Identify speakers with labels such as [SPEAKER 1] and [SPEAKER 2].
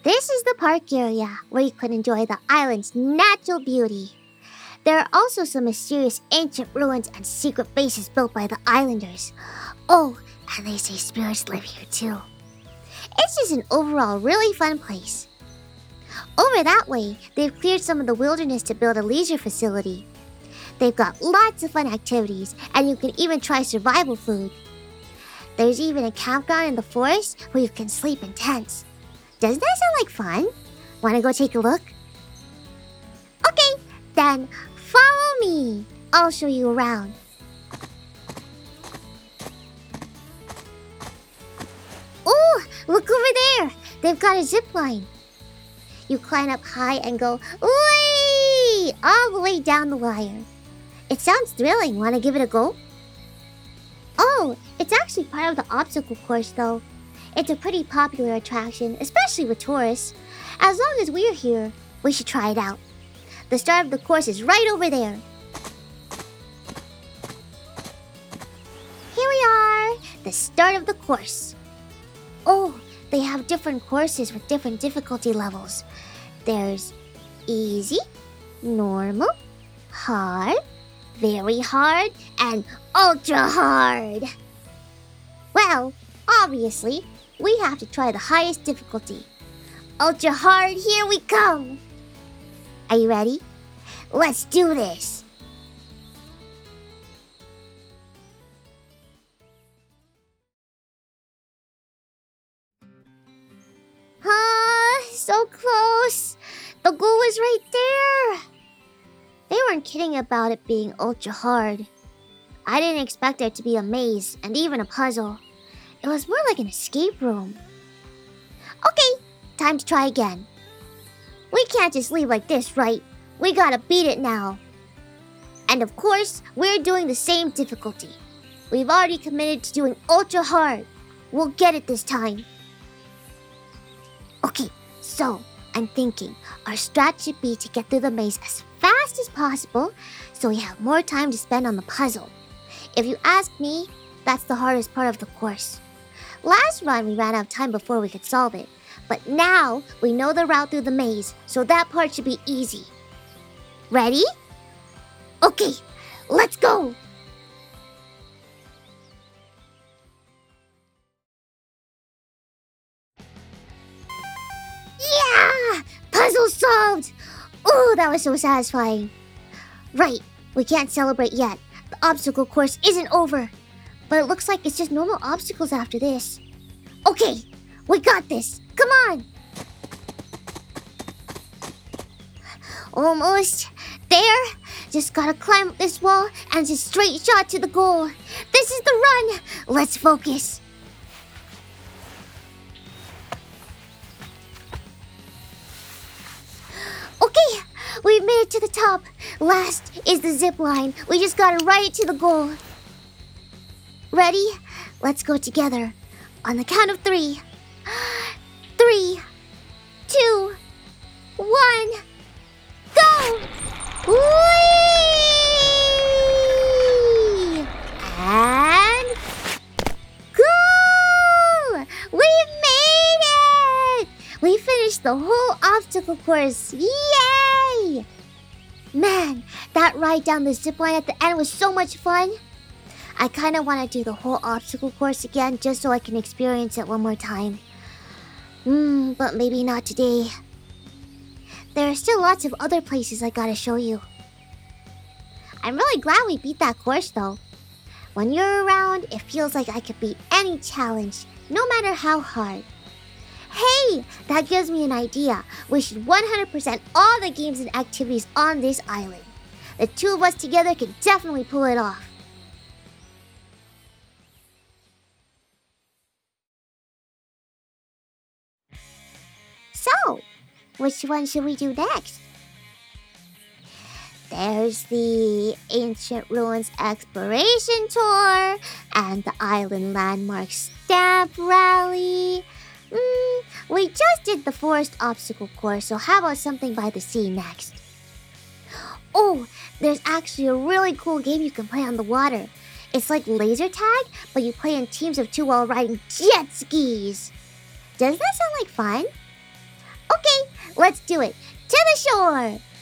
[SPEAKER 1] This is the park area where you can enjoy the island's natural beauty. There are also some mysterious ancient ruins and secret bases built by the islanders. Oh, and they say spirits live here too. It's just an overall really fun place. Over that way, they've cleared some of the wilderness to build a leisure facility. They've got lots of fun activities, and you can even try survival food. There's even a campground in the forest where you can sleep in tents. Doesn't that sound like fun? Wanna go take a look? Okay, then follow me. I'll show you around. Oh, look over there. They've got a zip line. You climb up high and go way all the way down the wire. It sounds thrilling. Wanna give it a go? Oh, it's actually part of the obstacle course though. It's a pretty popular attraction, especially with tourists. As long as we're here, we should try it out. The start of the course is right over there. Here we are, the start of the course. Oh, they have different courses with different difficulty levels. There's easy, normal, hard, very hard, and ultra hard. Well, obviously, we have to try the highest difficulty. Ultra hard, here we come! Are you ready? Let's do this! So close! The goal was right there! They weren't kidding about it being ultra hard. I didn't expect there to be a maze and even a puzzle. It was more like an escape room. Okay, time to try again. We can't just leave like this, right? We gotta beat it now. And of course, we're doing the same difficulty. We've already committed to doing ultra hard. We'll get it this time. Okay, so I'm thinking our strat should be to get through the maze as fast as possible so we have more time to spend on the puzzle. If you ask me, that's the hardest part of the course. Last run, we ran out of time before we could solve it. But now, we know the route through the maze, so that part should be easy. Ready? Okay, let's go! Yeah! Puzzle solved! Oh, that was so satisfying. Right, we can't celebrate yet. The obstacle course isn't over. But it looks like it's just normal obstacles after this. Okay, we got this. Come on. Almost there. Just gotta climb up this wall and it's a straight shot to the goal. This is the run. Let's focus. Okay, we've made it to the top. Last is the zip line. We just gotta ride it to the goal. Ready? Let's go together. On the count of 3. 3, 2, 1, go! Whee! And goal! We made it! We finished the whole obstacle course. Yay! Man, that ride down the zipline at the end was so much fun. I kind of want to do the whole obstacle course again just so I can experience it one more time. But maybe not today. There are still lots of other places I gotta show you. I'm really glad we beat that course though. When you're around, it feels like I could beat any challenge, no matter how hard. Hey, that gives me an idea. We should 100% all the games and activities on this island. The two of us together can definitely pull it off. So, which one should we do next? There's the Ancient Ruins Exploration Tour and the Island Landmark Stamp Rally. We just did the Forest Obstacle Course, so how about something by the sea next? Oh, there's actually a really cool game you can play on the water. It's like laser tag, but you play in teams of 2 while riding jet skis. Does that sound like fun? Okay, let's do it. To the shore!